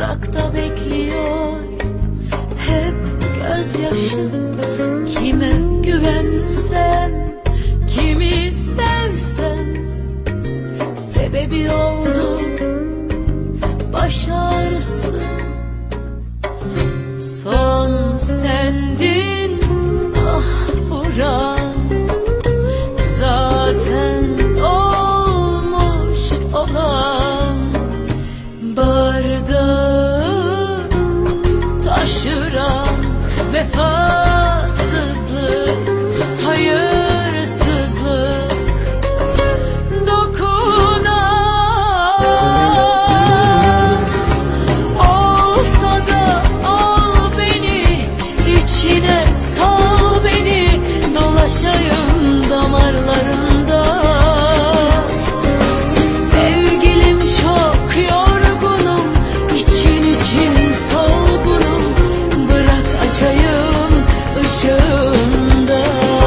durakta bekliyor hep gözyaşı. Kime güvensem, kimi sevsem, sebebi oldu baş ağrısı. Son sendin ah vuran, zaten olmuş olan. Bardağı taşıran vefasızlık, hayırsızlık dokunan. Olsa da al beni, içine sal beni, dolaşayım damarlarında. Sevgilim çok yorgunum, için için solgunum, bırak açayım ışığında.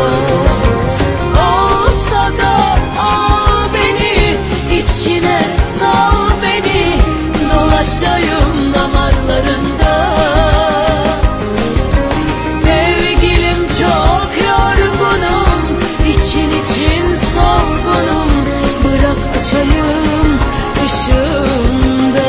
Olsa da al beni, içine sal beni, dolaşayım damarlarında. Sevgilim çok yorgunum, için için solgunum, bırak açayım ışığında.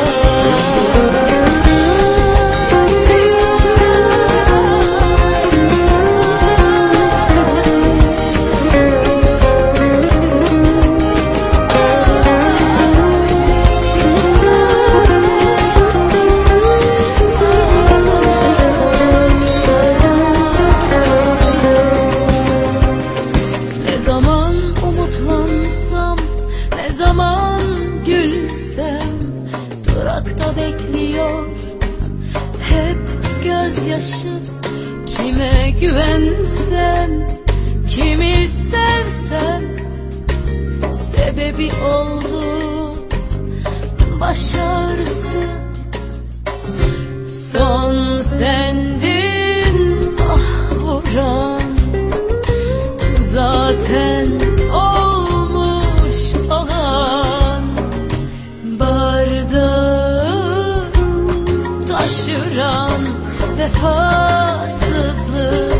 Ne zaman umutlansam, ne zaman gülsem, durakta bekliyor hep gözyaşı. Kime güvensem, kimi sevsem, sebebi oldu baş ağrısı. Son sendin ah vuran, zaten olmuş olan. Bardağı taşıran vefasızlık,